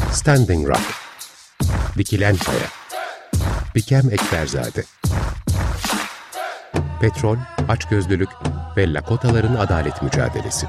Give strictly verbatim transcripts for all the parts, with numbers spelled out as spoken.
Standing Rock, Dikilen Kaya, Bikem Ekberzade, Petrol, Açgözlülük ve Lakotaların Adalet Mücadelesi.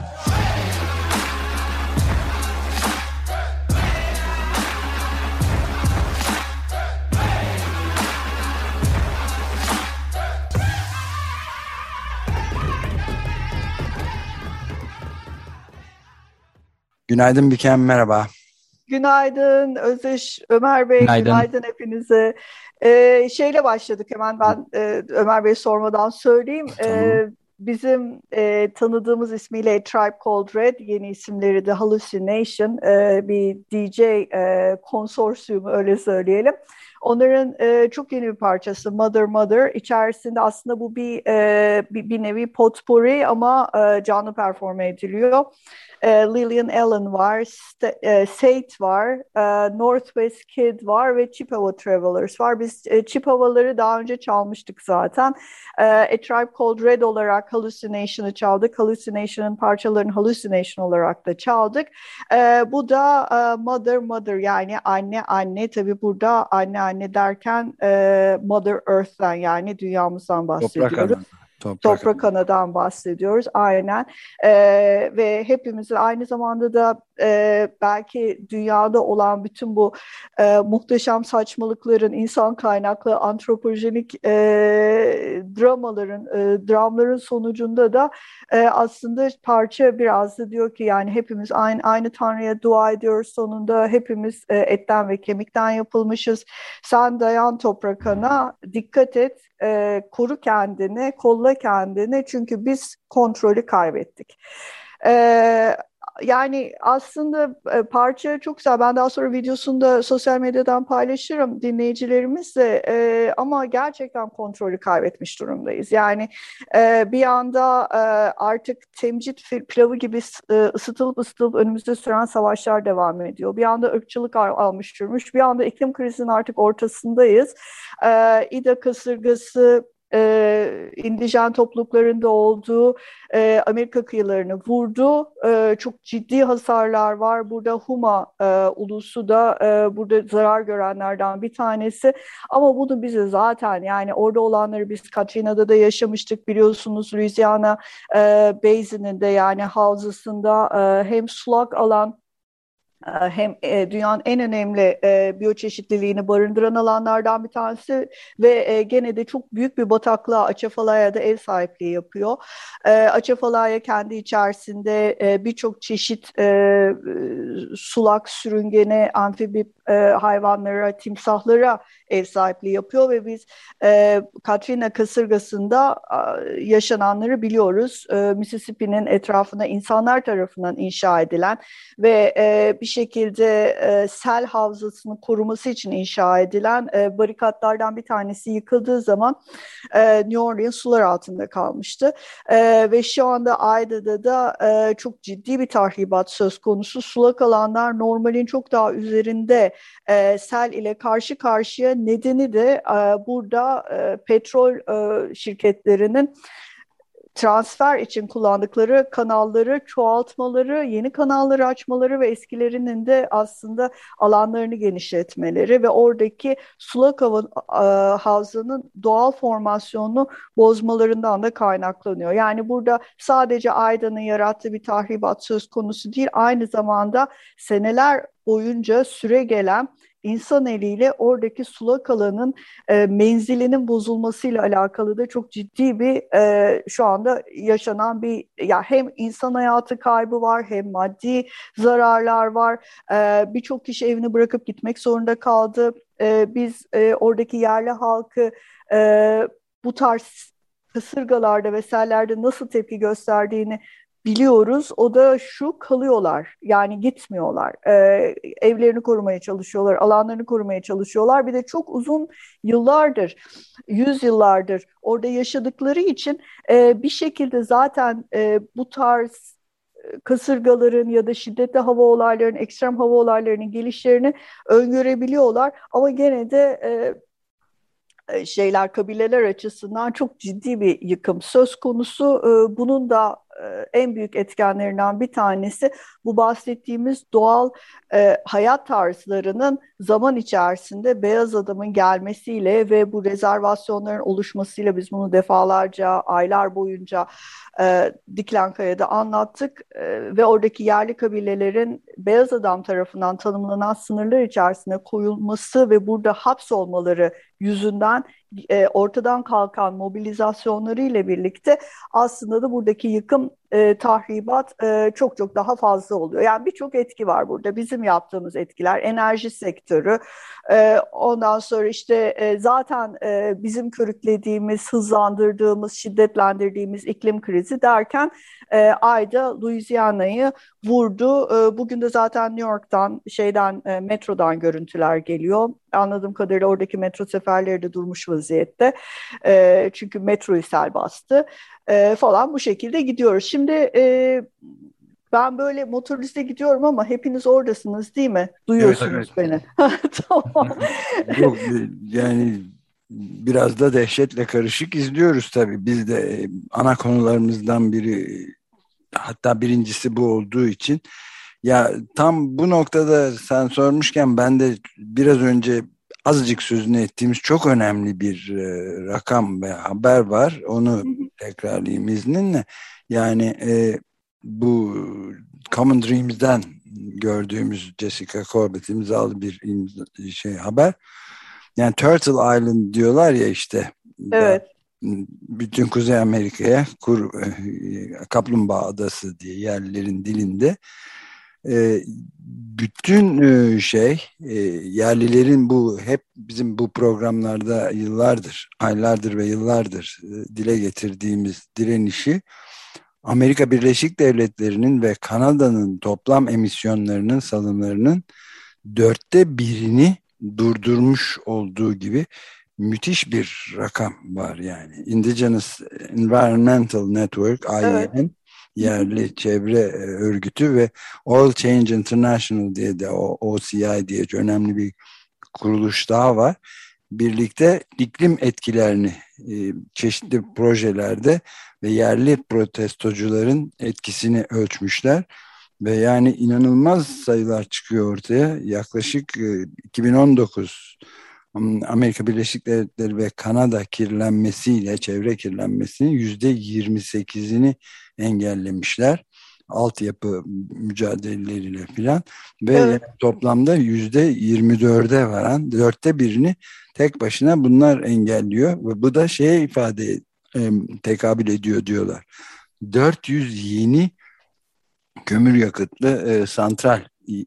Günaydın Bikem, merhaba. Günaydın Özdeş, Ömer Bey, Günaydın, günaydın hepinize. Ee, şeyle başladık hemen ben e, Ömer Bey sormadan söyleyeyim. Tamam. Ee, bizim e, tanıdığımız ismiyle A Tribe Called Red, yeni isimleri de Hallucination, e, bir D J e, konsorsiyumu öyle söyleyelim. Onların e, çok yeni bir parçası Mother Mother. İçerisinde aslında bu bir e, bir, bir nevi potpourri ama e, canlı performe ediliyor. E, Lillian Allen var, St- e, Sate var, e, Northwest Kid var ve Chippewa Travelers var. Biz e, Chippewa'ları daha önce çalmıştık zaten. E, A Tribe Called Red olarak Hallucination'ı çaldık. Hallucination'ın parçalarını Hallucination olarak da çaldık. E, bu da e, Mother Mother, yani anne anne. Tabii burada anne anne derken e, Mother Earth'ten, yani dünyamızdan Toprak bahsediyoruz. ana. Toprak, Toprak ana. anadan bahsediyoruz aynen. Ee, ve hepimizin aynı zamanda da e, belki dünyada olan bütün bu e, muhteşem saçmalıkların, insan kaynaklı antropojenik e, dramaların, e, dramların sonucunda da e, aslında parça biraz da diyor ki, yani hepimiz aynı aynı Tanrı'ya dua ediyoruz, sonunda hepimiz e, etten ve kemikten yapılmışız. Sen dayan toprak ana, dikkat et. E, koru kendini, kolla kendini, çünkü biz kontrolü kaybettik. E, yani aslında e, parça çok güzel. Ben daha sonra videosunu da sosyal medyadan paylaşırım dinleyicilerimizle. E, ama gerçekten kontrolü kaybetmiş durumdayız. Yani e, bir anda e, artık temcit pilavı gibi e, ısıtılıp ısıtılıp önümüzde süren savaşlar devam ediyor. Bir anda ırkçılık al, almış durmuş. Bir anda iklim krizinin artık ortasındayız. E, İDA kasırgası e, indijen topluluklarında olduğu e, Amerika kıyılarını vurdu. E, çok ciddi hasarlar var. Burada Huma e, ulusu da e, burada zarar görenlerden bir tanesi. Ama bunu bize zaten, yani orada olanları biz Katrina'da da yaşamıştık biliyorsunuz. Louisiana e, Basin'inde, yani havzasında e, hem sulak alan hem e, dünyanın en önemli e, biyoçeşitliliğini barındıran alanlardan bir tanesi ve e, gene de çok büyük bir bataklığa, Atchafalaya da ev sahipliği yapıyor. E, Atchafalaya kendi içerisinde e, birçok çeşit e, sulak, sürüngene, amfibi e, hayvanlara, timsahlara ev sahipliği yapıyor ve biz e, Katrina kasırgasında e, yaşananları biliyoruz. E, Mississippi'nin etrafına insanlar tarafından inşa edilen ve e, bir şekilde e, sel havzasını koruması için inşa edilen e, barikatlardan bir tanesi yıkıldığı zaman e, New Orleans sular altında kalmıştı. E, ve şu anda Ayda'da da e, çok ciddi bir tahribat söz konusu. Sulak alanlar normalin çok daha üzerinde e, sel ile karşı karşıya. Nedeni de e, burada e, petrol e, şirketlerinin transfer için kullandıkları kanalları çoğaltmaları, yeni kanalları açmaları ve eskilerinin de aslında alanlarını genişletmeleri ve oradaki sulak hava, e, havzanın doğal formasyonunu bozmalarından da kaynaklanıyor. Yani burada sadece Ayda'nın yarattığı bir tahribat söz konusu değil, aynı zamanda seneler boyunca süre gelen İnsan eliyle oradaki sulak alanın e, menzilinin bozulmasıyla alakalı da çok ciddi bir e, şu anda yaşanan bir, ya hem insan hayatı kaybı var, hem maddi zararlar var. E, birçok kişi evini bırakıp gitmek zorunda kaldı. E, biz e, oradaki yerli halkı e, bu tarz kasırgalarda ve sellerde nasıl tepki gösterdiğini biliyoruz. O da şu: kalıyorlar. Yani gitmiyorlar. Ee, evlerini korumaya çalışıyorlar, alanlarını korumaya çalışıyorlar. Bir de çok uzun yıllardır, yüz yıllardır orada yaşadıkları için e, bir şekilde zaten e, bu tarz kasırgaların ya da şiddetli hava olaylarının, ekstrem hava olaylarının gelişlerini öngörebiliyorlar. Ama gene de e, şeyler, kabileler açısından çok ciddi bir yıkım söz konusu. Bunun da e, en büyük etkenlerinden bir tanesi bu bahsettiğimiz doğal e, hayat tarzlarının zaman içerisinde beyaz adamın gelmesiyle ve bu rezervasyonların oluşmasıyla biz bunu defalarca aylar boyunca e, Diklankaya'da anlattık e, ve oradaki yerli kabilelerin beyaz adam tarafından tanımlanan sınırlar içerisine koyulması ve burada hapsolmaları yüzünden e, ortadan kalkan mobilizasyonları ile birlikte aslında da buradaki yıkım, e, tahribat e, çok çok daha fazla oluyor. Yani birçok etki var burada. Bizim yaptığımız etkiler, enerji sektörü, e, ondan sonra işte e, zaten e, bizim körüklediğimiz, hızlandırdığımız, şiddetlendirdiğimiz iklim krizi derken e, ayda Louisiana'yı vurdu. E, bugün de zaten New York'tan, şeyden, e, metrodan görüntüler geliyor. Anladığım kadarıyla oradaki metro seferleri de durmuş vaziyette. E, çünkü metroyu sel bastı. E, falan bu şekilde gidiyoruz. Şimdi e, ben böyle motoriste gidiyorum ama hepiniz oradasınız değil mi? Evet, Duyuyorsunuz evet. beni. Tamam. Yok, yani biraz da dehşetle karışık izliyoruz tabii. Biz de e, ana konularımızdan biri, hatta birincisi bu olduğu için. Ya tam bu noktada sen sormuşken ben de biraz önce azıcık sözünü ettiğimiz çok önemli bir e, rakam ve haber var. Onu tekrarlayayım izninle. Yani e, bu Common Dreams'den gördüğümüz Jessica Corbett imzalı bir imza, şey haber. Yani Turtle Island diyorlar ya, işte da, Evet. bütün Kuzey Amerika'ya kur, Kaplumbağa Adası diye yerlilerin dilinde. E, bütün e, şey e, yerlilerin bu hep bizim bu programlarda yıllardır, aylardır ve yıllardır e, dile getirdiğimiz direnişi Amerika Birleşik Devletleri'nin ve Kanada'nın toplam emisyonlarının, salımlarının dörtte birini durdurmuş olduğu gibi müthiş bir rakam var yani. Indigenous Environmental Network, Evet. I E N, yerli çevre e, örgütü ve Oil Change International diye de, o O C I diye önemli bir kuruluş daha var. Birlikte iklim etkilerini e, çeşitli projelerde ve yerli protestocuların etkisini ölçmüşler. Ve yani inanılmaz sayılar çıkıyor ortaya. Yaklaşık e, iki bin on dokuz Amerika Birleşik Devletleri ve Kanada kirlenmesiyle, çevre kirlenmesinin yüzde yirmi sekizini engellemişler. Altyapı mücadeleleriyle filan ve yani Evet. toplamda yüzde yirmi dörde varan dörtte birini tek başına bunlar engelliyor ve bu da şeye ifade e, tekabül ediyor diyorlar. dört yüz yeni kömür yakıtlı e, santral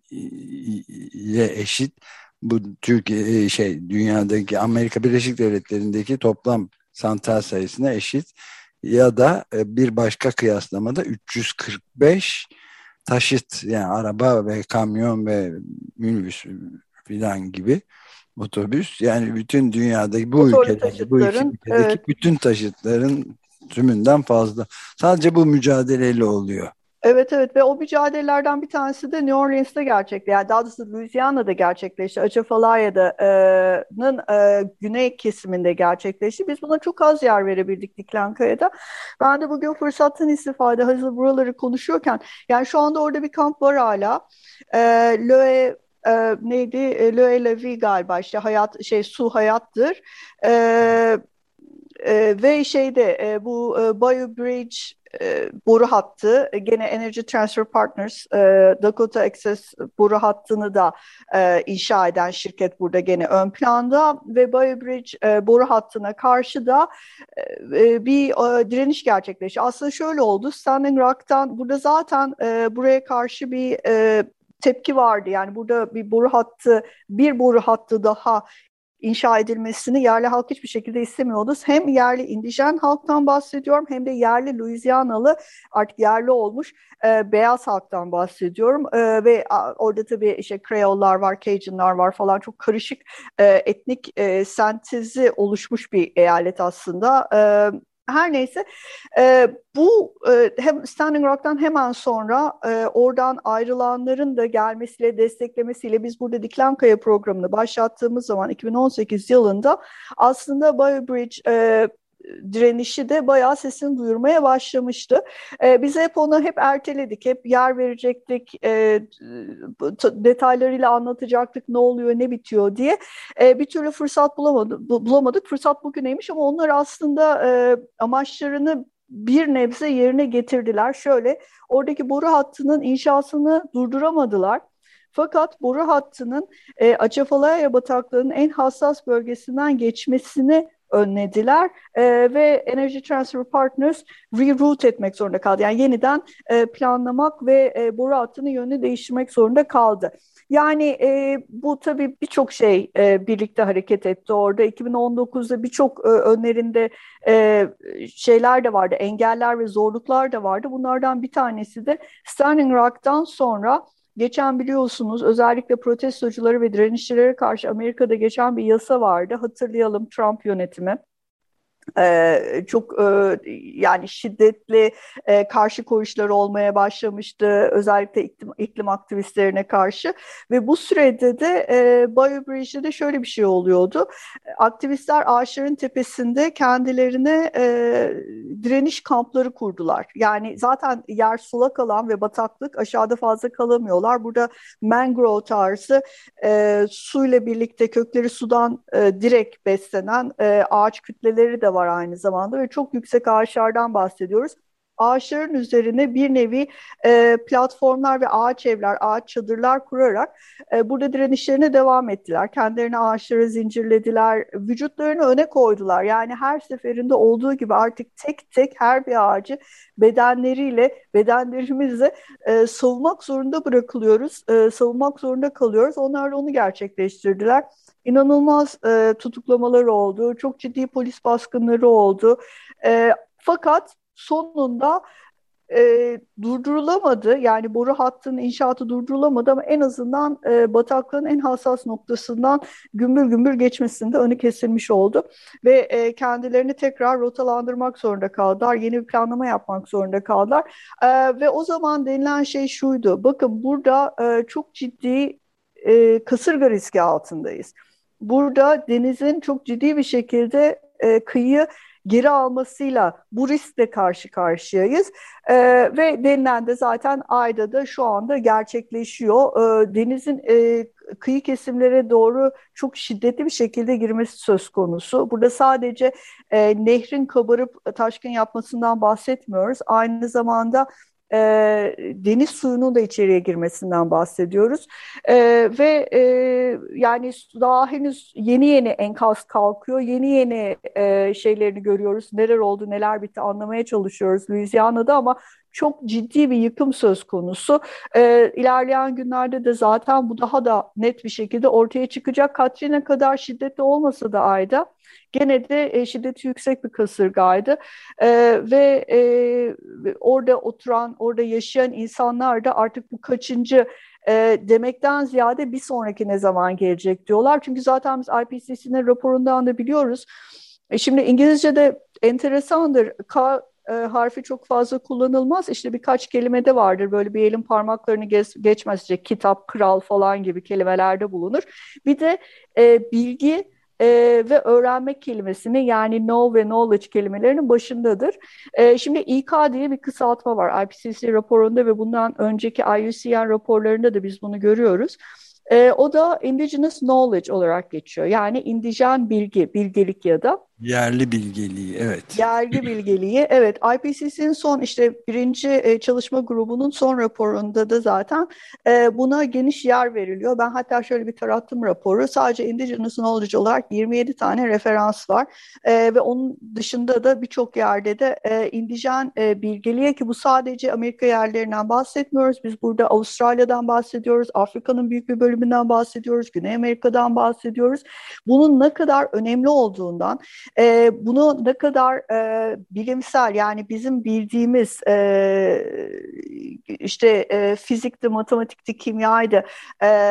ile eşit. Bu Türkiye e, şey dünyadaki Amerika Birleşik Devletleri'ndeki toplam santral sayısına eşit, ya da e, bir başka kıyaslamada üç yüz kırk beş taşıt, yani araba ve kamyon ve minibüs filan gibi, otobüs, yani bütün dünyadaki bu Motorlu ülkelerde, bu iki taşıtların, ülkedeki evet. bütün taşıtların tümünden fazla. Sadece bu mücadeleyle oluyor. Evet, evet, ve o mücadelelerden bir tanesi de New Orleans'te gerçekleşti. Yani daha doğrusu Louisiana'da gerçekleşti. Atchafalaya'nın e, güney kesiminde gerçekleşti. Biz buna çok az yer verebildik Diklankaya'da. Ben de bugün fırsattan istifade, hazır buraları konuşuyorken, yani şu anda orada bir kamp var hala. E, Loe e, neydi? E, Loe La Vie galiba, işte hayat, şey, su hayattır. E, e, ve şeyde e, bu e, Bayou Bridge e, boru hattı, e, gene Energy Transfer Partners, e, Dakota Access boru hattını da e, inşa eden şirket burada gene ön planda ve Bayou Bridge e, boru hattına karşı da e, bir e, direniş gerçekleşti. Aslında şöyle oldu: Standing Rock'tan burada zaten e, buraya karşı bir e, tepki vardı. Yani burada bir boru hattı, bir boru hattı daha inşa edilmesini yerli halk hiçbir şekilde istemiyordu. Hem yerli indijen halktan bahsediyorum, hem de yerli Louisianalı, artık yerli olmuş e, beyaz halktan bahsediyorum. E, ve a, orada tabii işte Creole'lar var, Cajun'lar var falan, çok karışık e, etnik e, sentezi oluşmuş bir eyalet aslında. E, her neyse, e, bu e, hem Standing Rock'tan hemen sonra e, oradan ayrılanların da gelmesiyle, desteklemesiyle biz burada Diklankaya programını başlattığımız zaman iki bin on sekiz yılında aslında Bayou Bridge e, direnişi de bayağı sesini duyurmaya başlamıştı. E, biz hep onu hep erteledik, hep yer verecektik, e, detaylarıyla anlatacaktık ne oluyor, ne bitiyor diye. E, bir türlü fırsat bulamadık, bulamadık. Fırsat bugüneymiş ama onlar aslında e, amaçlarını bir nebze yerine getirdiler. Şöyle, oradaki boru hattının inşasını durduramadılar. Fakat boru hattının e, Atchafalaya bataklığının en hassas bölgesinden geçmesini önlediler e, ve Energy Transfer Partners reroute etmek zorunda kaldı. Yani yeniden e, planlamak ve e, boru hattının yönünü değiştirmek zorunda kaldı. Yani e, bu tabii birçok şey e, birlikte hareket etti orada. iki bin on dokuzda birçok e, önlerinde e, şeyler de vardı, engeller ve zorluklar da vardı. Bunlardan bir tanesi de Standing Rock'tan sonra geçen biliyorsunuz özellikle protestocuları ve direnişçilere karşı Amerika'da geçen bir yasa vardı. Hatırlayalım, Trump yönetimi. Ee, çok e, yani şiddetli e, karşı koyuşlar olmaya başlamıştı, özellikle iklim, iklim aktivistlerine karşı ve bu sürede de e, Bayou Bridge'de de şöyle bir şey oluyordu. Aktivistler ağaçların tepesinde kendilerine e, direniş kampları kurdular. Yani zaten yer sulak alan ve bataklık, aşağıda fazla kalamıyorlar. Burada mangrove tarzı e, suyla birlikte kökleri sudan e, direkt beslenen e, ağaç kütleleri de var aynı zamanda ve çok yüksek ağaçlardan bahsediyoruz. Ağaçların üzerine bir nevi e, platformlar ve ağaç evler, ağaç çadırlar kurarak e, burada direnişlerine devam ettiler. Kendilerini ağaçlara zincirlediler, vücutlarını öne koydular. Yani her seferinde olduğu gibi artık tek tek her bir ağacı bedenleriyle, bedenlerimizle e, savunmak zorunda bırakılıyoruz, e, savunmak zorunda kalıyoruz. Onlar da onu gerçekleştirdiler. İnanılmaz e, tutuklamalar oldu, çok ciddi polis baskınları oldu. E, fakat sonunda e, durdurulamadı. Yani boru hattının inşaatı durdurulamadı ama en azından e, bataklığın en hassas noktasından gümbür gümbür geçmesinde önü kesilmiş oldu. Ve e, kendilerini tekrar rotalandırmak zorunda kaldılar. Yeni bir planlama yapmak zorunda kaldılar. E, ve o zaman denilen şey şuydu. Bakın burada e, çok ciddi e, kasırga riski altındayız. Burada denizin çok ciddi bir şekilde e, kıyıyı geri almasıyla bu riskle karşı karşıyayız. E, ve denilen de zaten Ay'da da şu anda gerçekleşiyor. E, denizin e, kıyı kesimlere doğru çok şiddetli bir şekilde girmesi söz konusu. Burada sadece e, nehrin kabarıp taşkın yapmasından bahsetmiyoruz. Aynı zamanda e, deniz suyunun da içeriye girmesinden bahsediyoruz. E, ve e, yani daha henüz yeni yeni enkaz kalkıyor, yeni yeni e, şeylerini görüyoruz. Neler oldu, neler bitti anlamaya çalışıyoruz Louisiana'da ama çok ciddi bir yıkım söz konusu. E, ilerleyen günlerde de zaten bu daha da net bir şekilde ortaya çıkacak. Katrina kadar şiddetli olmasa da Ayda, gene de e, şiddeti yüksek bir kasırgaydı. E, ve e, orada oturan, orada yaşayan insanlar da artık bu kaçıncı e, demekten ziyade bir sonraki ne zaman gelecek diyorlar. Çünkü zaten biz I P C C'nin raporundan da biliyoruz. E, şimdi İngilizce'de enteresandır. K e, harfi çok fazla kullanılmaz. İşte birkaç kelimede vardır. Böyle bir elin parmaklarını geç, geçmez. İşte kitap, kral falan gibi kelimelerde bulunur. Bir de e, bilgi e, ve öğrenmek kelimesini, yani know ve knowledge kelimelerinin başındadır. E, şimdi İ K diye bir kısaltma var I P C C raporunda ve bundan önceki I U C N raporlarında da biz bunu görüyoruz. E, o da indigenous knowledge olarak geçiyor. Yani indijen bilgi, bilgelik ya da yerli bilgeliği, evet. yerli bilgeliği. Evet, I P C C'nin son işte birinci e, çalışma grubunun son raporunda da zaten e, buna geniş yer veriliyor. Ben hatta şöyle bir tarattım raporu. Sadece indigenous knowledge olarak yirmi yedi tane referans var. E, ve onun dışında da birçok yerde de e, indijen e, bilgeliğe, ki bu sadece Amerika yerlerinden bahsetmiyoruz. Biz burada Avustralya'dan bahsediyoruz, Afrika'nın büyük bir bölümünden bahsediyoruz, Güney Amerika'dan bahsediyoruz. Bunun ne kadar önemli olduğundan, E, bunu ne kadar e, bilimsel, yani bizim bildiğimiz e, işte e, fizikti, matematikti, kimyaydı, e,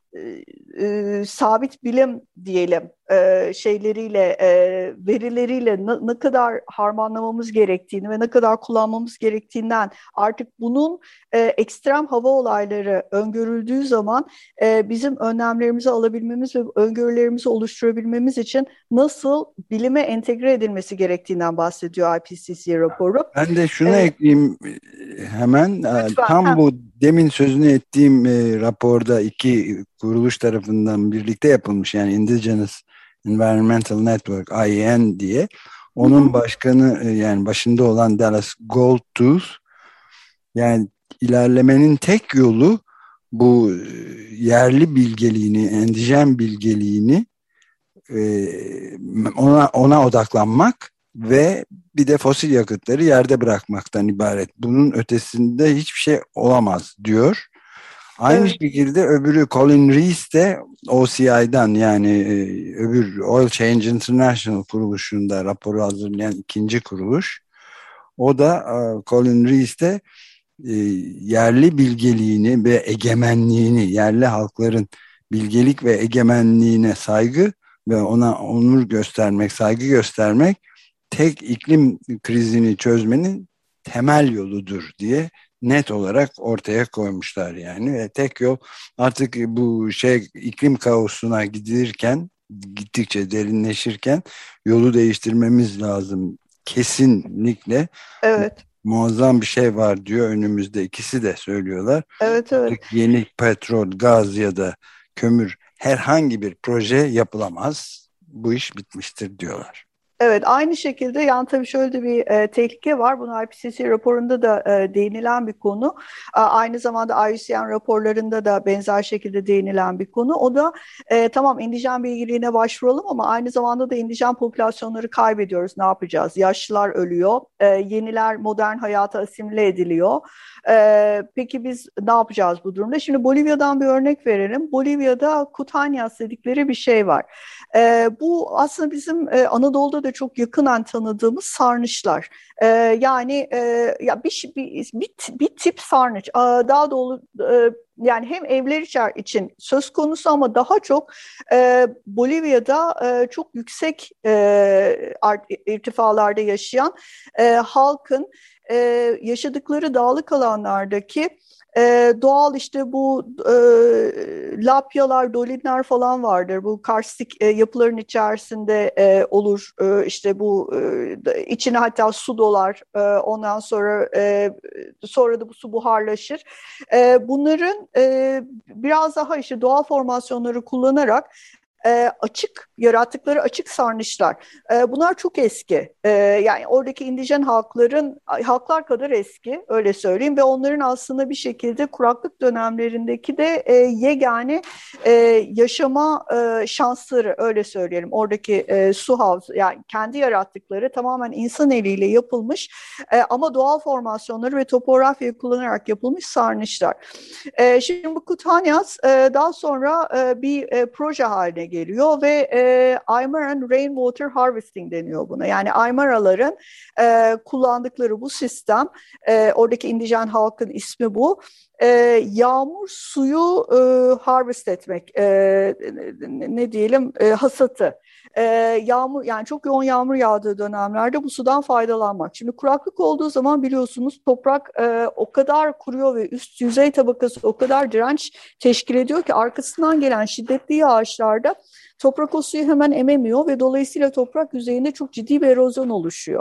e, sabit bilim diyelim e, şeyleriyle, e, verileriyle ne, ne kadar harmanlamamız gerektiğini ve ne kadar kullanmamız gerektiğinden artık bunun e, ekstrem hava olayları öngörüldüğü zaman e, bizim önlemlerimizi alabilmemiz ve öngörülerimizi oluşturabilmemiz için nasıl bilime entegre edilmesi gerektiğinden bahsediyor I P C C raporu. Ben de şunu Evet. ekleyeyim hemen. Lütfen. Tam Ha. bu demin sözünü ettiğim e, raporda iki kuruluş tarafından birlikte yapılmış, yani Indigenous Environmental Network I E N diye. Onun Hı hı. başkanı e, yani başında olan Dallas Goldtooth, yani ilerlemenin tek yolu bu e, yerli bilgeliğini, endijen bilgeliğini e, ona ona odaklanmak ve bir de fosil yakıtları yerde bırakmaktan ibaret. Bunun ötesinde hiçbir şey olamaz diyor. Aynı Evet. şekilde öbürü Colin Rees de O C I'dan, yani e, öbür Oil Change International kuruluşunda raporu hazırlayan ikinci kuruluş. O da e, Colin Rees de e, yerli bilgeliğini ve egemenliğini, yerli halkların bilgelik ve egemenliğine saygı ve ona onur göstermek, saygı göstermek tek iklim krizini çözmenin temel yoludur diye net olarak ortaya koymuşlar yani. Ve tek yol artık bu şey iklim kaosuna gidilirken, gittikçe derinleşirken yolu değiştirmemiz lazım kesinlikle. Evet. Muazzam bir şey var diyor önümüzde, ikisi de söylüyorlar. Evet, evet. Artık yeni petrol, gaz ya da kömür, herhangi bir proje yapılamaz. Bu iş bitmiştir diyorlar. Evet, aynı şekilde yani tabii şöyle de bir e, tehlike var. Bunu I P C C raporunda da e, değinilen bir konu. A, aynı zamanda I U C N raporlarında da benzer şekilde değinilen bir konu. O da e, tamam indijen bilgiliğine başvuralım ama aynı zamanda da indijen popülasyonları kaybediyoruz. Ne yapacağız? Yaşlılar ölüyor. E, yeniler modern hayata asimile ediliyor. E, peki biz ne yapacağız bu durumda? Şimdi Bolivya'dan bir örnek verelim. Bolivya'da Kutanyas dedikleri bir şey var. E, bu aslında bizim e, Anadolu'da da çok yakından tanıdığımız sarnıçlar. E, yani e, ya bir, bir, bir, bir tip sarnıç. Aa, daha doğru e, yani hem evler içer için söz konusu ama daha çok e, Bolivya'da e, çok yüksek e, art, irtifalarda yaşayan e, halkın e, yaşadıkları dağlık alanlardaki e, doğal işte bu e, lapyalar, dolinler falan vardır. Bu karstik e, yapıların içerisinde e, olur. E, işte bu e, içine hatta su dolar. E, ondan sonra e, sonra da bu su buharlaşır. E, bunların e, biraz daha işte doğal formasyonları kullanarak e, açık yarattıkları açık sarnıçlar. E, bunlar çok eski. E, yani oradaki indijen halkların halklar kadar eski öyle söyleyeyim ve onların aslında bir şekilde kuraklık dönemlerindeki de e, yegane e, yaşama e, şansları öyle söyleyelim. Oradaki e, su havzu yani kendi yarattıkları tamamen insan eliyle yapılmış e, ama doğal formasyonları ve topografyayı kullanarak yapılmış sarnıçlar. E, şimdi bu Kutanyas e, daha sonra e, bir e, proje haline geliyor ve e, Aymaran Rainwater Harvesting deniyor buna. Yani Aymaraların e, kullandıkları bu sistem, e, oradaki indijen halkın ismi bu. E, yağmur suyu e, harvest etmek, e, ne, ne diyelim e, hasatı. E, yağmur yani çok yoğun yağmur yağdığı dönemlerde bu sudan faydalanmak. Şimdi kuraklık olduğu zaman biliyorsunuz toprak e, o kadar kuruyor ve üst yüzey tabakası o kadar direnç teşkil ediyor ki arkasından gelen şiddetli yağışlarda toprak o suyu hemen ememiyor ve dolayısıyla toprak yüzeyinde çok ciddi bir erozyon oluşuyor.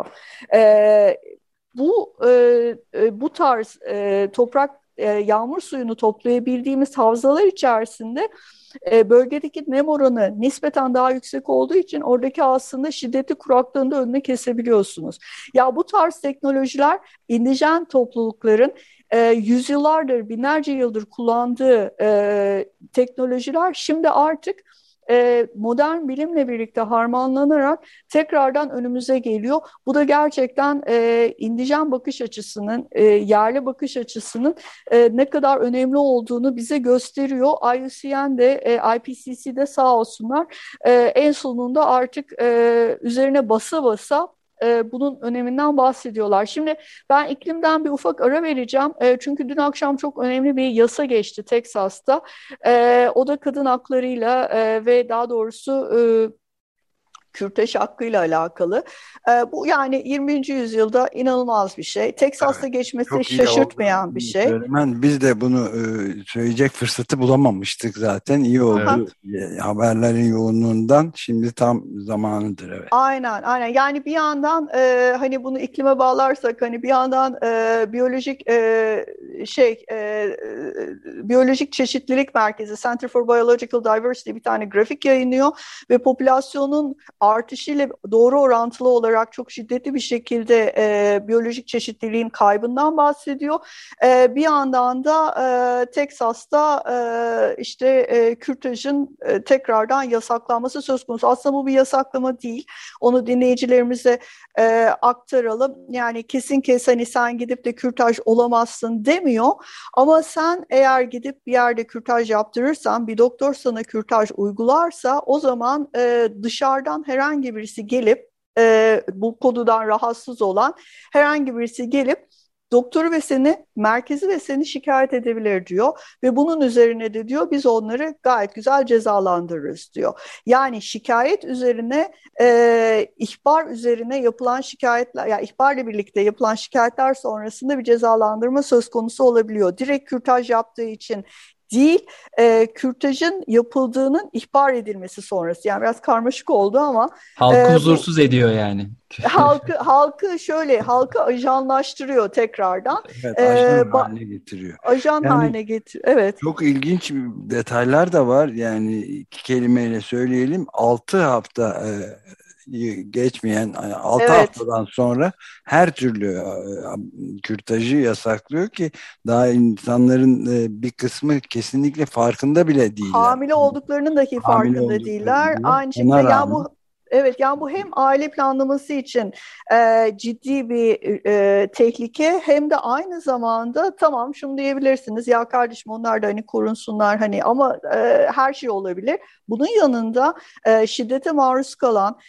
E, bu e, bu tarz e, toprak e, yağmur suyunu toplayabildiğimiz havzalar içerisinde e, bölgedeki nem oranı nispeten daha yüksek olduğu için oradaki aslında şiddetli kuraklığın da önüne kesebiliyorsunuz. Ya bu tarz teknolojiler indijen toplulukların e, yüzyıllardır, binlerce yıldır kullandığı e, teknolojiler şimdi artık e, modern bilimle birlikte harmanlanarak tekrardan önümüze geliyor. Bu da gerçekten e, indijen bakış açısının, e, yerli bakış açısının e, ne kadar önemli olduğunu bize gösteriyor. I U C N de, e, I P C C de sağ olsunlar e, en sonunda artık e, üzerine basa basa e, bunun öneminden bahsediyorlar. Şimdi ben iklimden bir ufak ara vereceğim. E, çünkü dün akşam çok önemli bir yasa geçti Teksas'ta. E, o da kadın haklarıyla e, ve daha doğrusu e, kürtaj hakkıyla alakalı. E, bu yani yirminci yüzyılda inanılmaz bir şey. Teksas'ta Evet, geçmesi çok iyi oldu şaşırtmayan bir bunu şey. söylemen. Biz de bunu e, söyleyecek fırsatı bulamamıştık zaten. İyi Aha. oldu. E, haberlerin yoğunluğundan şimdi tam zamanıdır, evet. Aynen, aynen. Yani bir yandan e, hani bunu iklime bağlarsak hani bir yandan e, biyolojik e, şey e, e, biyolojik çeşitlilik merkezi Center for Biological Diversity bir tane grafik yayınlıyor ve popülasyonun artışıyla doğru orantılı olarak çok şiddetli bir şekilde e, biyolojik çeşitliliğin kaybından bahsediyor. E, bir yandan da e, Teksas'ta e, işte e, kürtajın e, tekrardan yasaklanması söz konusu. Aslında bu bir yasaklama değil. Onu dinleyicilerimize e, aktaralım. Yani kesin kes hani sen gidip de kürtaj olamazsın demiyor. Ama sen eğer gidip bir yerde kürtaj yaptırırsan, bir doktor sana kürtaj uygularsa o zaman e, dışarıdan herhangi birisi gelip e, bu konudan rahatsız olan herhangi birisi gelip doktoru ve seni, merkezi ve seni şikayet edebilir diyor. Ve bunun üzerine de diyor biz onları gayet güzel cezalandırırız diyor. Yani şikayet üzerine, e, ihbar üzerine yapılan şikayetler, ya yani ihbarla birlikte yapılan şikayetler sonrasında bir cezalandırma söz konusu olabiliyor. Direkt kürtaj yaptığı için değil, e, kürtajın yapıldığının ihbar edilmesi sonrası. Yani biraz karmaşık oldu ama Halkı e, bu huzursuz ediyor yani. halkı halkı şöyle halkı ajanlaştırıyor tekrardan. Evet, E, ajan ba- haline getiriyor. ajan Yani haline getir. Evet. çok ilginç detaylar da var. Yani iki kelimeyle söyleyelim. Altı hafta e, geçmeyen, altı Evet. haftadan sonra her türlü e, kürtajı yasaklıyor ki daha insanların e, bir kısmı kesinlikle farkında bile değiller. Hamile olduklarının dahi Hamile farkında oldukları değiller. bile. Aynı şekilde Ona yani rağmen bu evet yani bu hem aile planlaması için e, ciddi bir e, tehlike hem de aynı zamanda tamam şunu diyebilirsiniz ya kardeşim onlar da hani korunsunlar hani ama e, her şey olabilir. Bunun yanında e, şiddete maruz kalan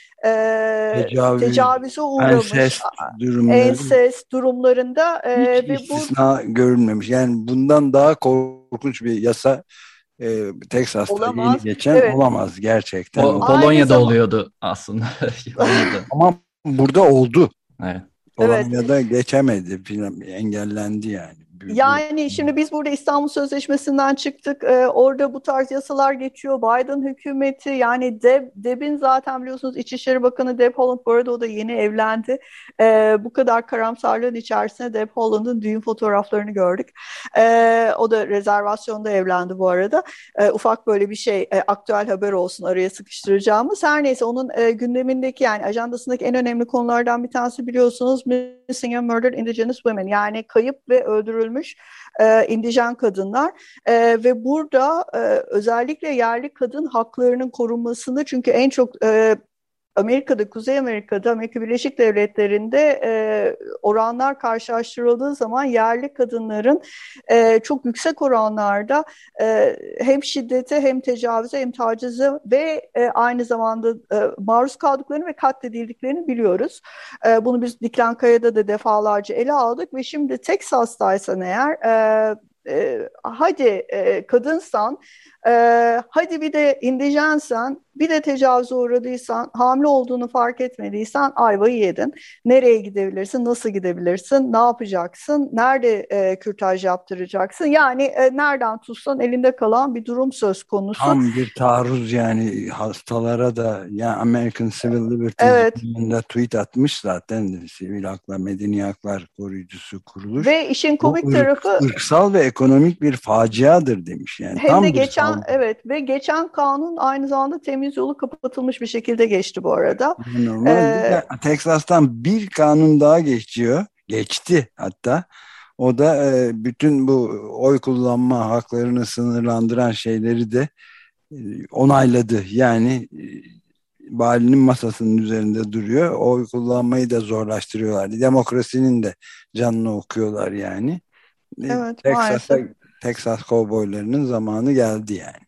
e, tecavüz, tecavüze uğramış ensest durumları ensest durumlarında e, hiç ve bu istisna görülmemiş. Yani bundan daha korkunç bir yasa e, Teksas'ta yeni olamaz. geçen Evet. olamaz gerçekten. Po- O. Aynı Polonya'da zaman oluyordu aslında. Onu da. Ama burada oldu. Evet. evet. Polonya'da geçemedi filan, engellendi yani. Bu, bu- Yani şimdi biz burada İstanbul Sözleşmesi'nden çıktık. Ee, orada bu tarz yasalar geçiyor. Biden hükümeti yani Deb, Deb'in zaten biliyorsunuz İçişleri Bakanı Deb Haaland bu arada o da yeni evlendi. Ee, bu kadar karamsarlığın içerisinde Deb Haaland'ın düğün fotoğraflarını gördük. Ee, o da rezervasyonda evlendi bu arada. Ee, ufak böyle bir şey e, aktüel haber olsun araya sıkıştıracağımız. Her neyse onun e, gündemindeki yani ajandasındaki en önemli konulardan bir tanesi biliyorsunuz Missing and Murdered Indigenous Women yani kayıp ve öldürülmüş e, indijen kadınlar e, ve burada e, özellikle yerli kadın haklarının korunmasını çünkü en çok e, Amerika'da, Kuzey Amerika'da, Amerika Birleşik Devletleri'nde e, oranlar karşılaştırıldığı zaman yerli kadınların e, çok yüksek oranlarda e, hem şiddete hem tecavüze hem tacize ve e, aynı zamanda e, maruz kaldıklarını ve katledildiklerini biliyoruz. E, bunu biz Diklankaya'da da defalarca ele aldık ve şimdi Teksas'taysan eğer e, e, hadi e, kadınsan e, hadi bir de indijensen bir de tecavüze uğradıysan hamile olduğunu fark etmediysen ayvayı yedin. Nereye gidebilirsin? Nasıl gidebilirsin? Ne yapacaksın? Nerede e, kürtaj yaptıracaksın? Yani e, nereden tutsan elinde kalan bir durum söz konusu. tam bir taarruz yani hastalara da yani American Civil Liberties Evet. Union'da tweet atmış zaten sivil haklar, medeni haklar koruyucusu kuruluş. Ve işin Bu komik ırk, tarafı ırksal ve ekonomik bir faciadır demiş yani hem de tam bir geçen saldırı. evet ve geçen kanun aynı zamanda temiz yolu kapatılmış bir şekilde geçti bu arada. Normal. Bir Ee, de Teksas'tan bir kanun daha geçiyor. Geçti hatta. O da e, bütün bu oy kullanma haklarını sınırlandıran şeyleri de e, onayladı. Yani e, valinin masasının üzerinde duruyor. Oy kullanmayı da zorlaştırıyorlar. Demokrasinin de canını okuyorlar yani. E, evet Teksas'a maalesef. Teksas kovboylarının zamanı geldi yani.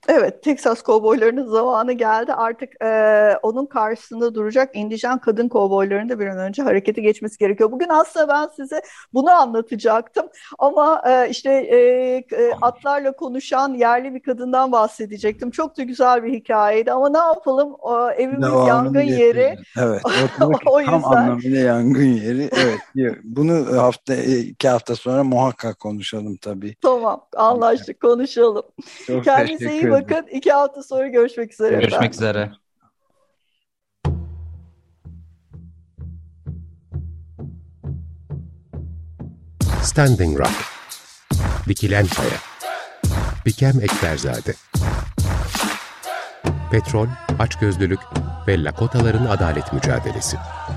Evet, Texas kovboylarının zamanı geldi. Artık e, onun karşısında duracak indijen kadın kovboyların da bir an önce harekete geçmesi gerekiyor. Bugün aslında ben size bunu anlatacaktım. Ama e, işte e, e, atlarla konuşan yerli bir kadından bahsedecektim. Çok da güzel bir hikayeydi ama ne yapalım? O, evimiz yangın Devamını yeri. getirelim. Evet, ortalık O tam yüzden anlamıyla yangın yeri. Evet, bunu hafta iki hafta sonra muhakkak konuşalım tabii. tamam, anlaştık, konuşalım. Çok Kendinize teşekkür iyi ederim. bakın. İki hafta sonra görüşmek üzere Görüşmek efendim. üzere. Standing Rock, Dikilen Kaya, Bikem Ekberzade, Petrol, Açgözlülük ve Lakotaların adalet mücadelesi.